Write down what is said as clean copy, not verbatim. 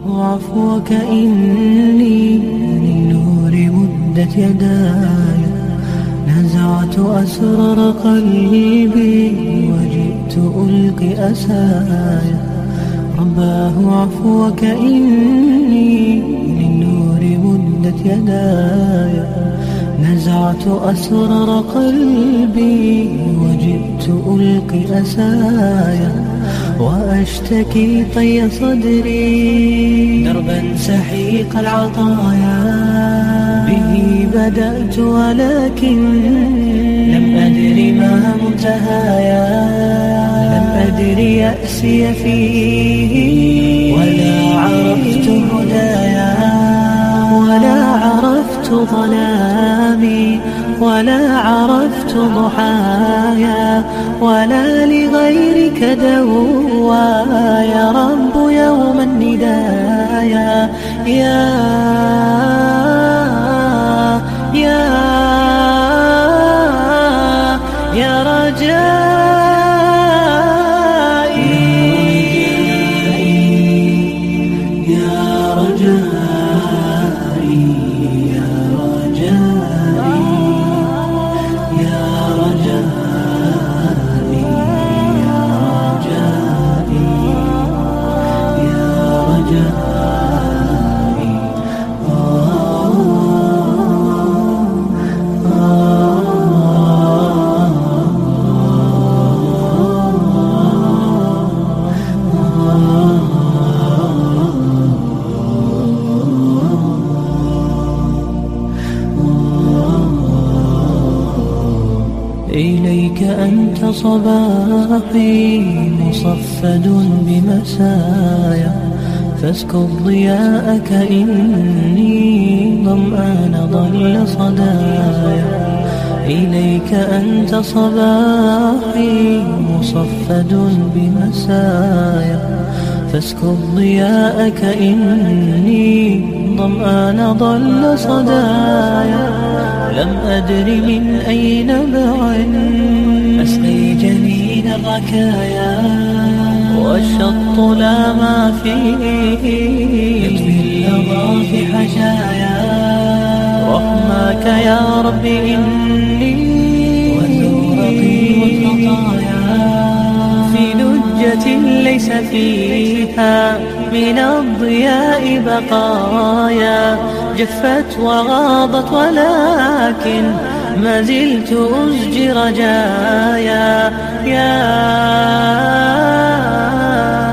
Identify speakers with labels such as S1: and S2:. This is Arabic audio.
S1: عفوك إني للنور مدت يداي، نزعت أسرار قلبي وجئت ألقي أساي. رباه عفوك إني للنور مدت يداي، نزعت أسرار قلبي وجئت ألقي أسايا. وأشتكي طي صدري دربا سحيق العطايا، به بدأت ولكن لم أدر ما منتهايا. لم أدر يأسي فيه ولا عرفت هدايا، ولا عرفت ظلامي ولا عرفت ضحايا، ولا لغيرك دوايا. رب يوم الندايا يا رجائي، يا رجائي، يا رجائي، يا رجائي، يا رجائي، يا رجائي. إليك أنت صباحي مصفد بمسايا، فاسكب ضياءك إني ظمآن ضل صدايا. إليك أنت صباحي مصفد بمسايا، فاسكب ضياءك إني ظمآن ضل صدايا. لم أدر من أي نبع أسقي جنين الركايا، والشط لا ما فيه يطفي اللظى في حشايا. رحماك يا رب إني وزورقي والخطايا، في لجة ليس فيها من الضياء بقايا. جفت وغاضت ولكن ما زلت أزجي رجايا. يا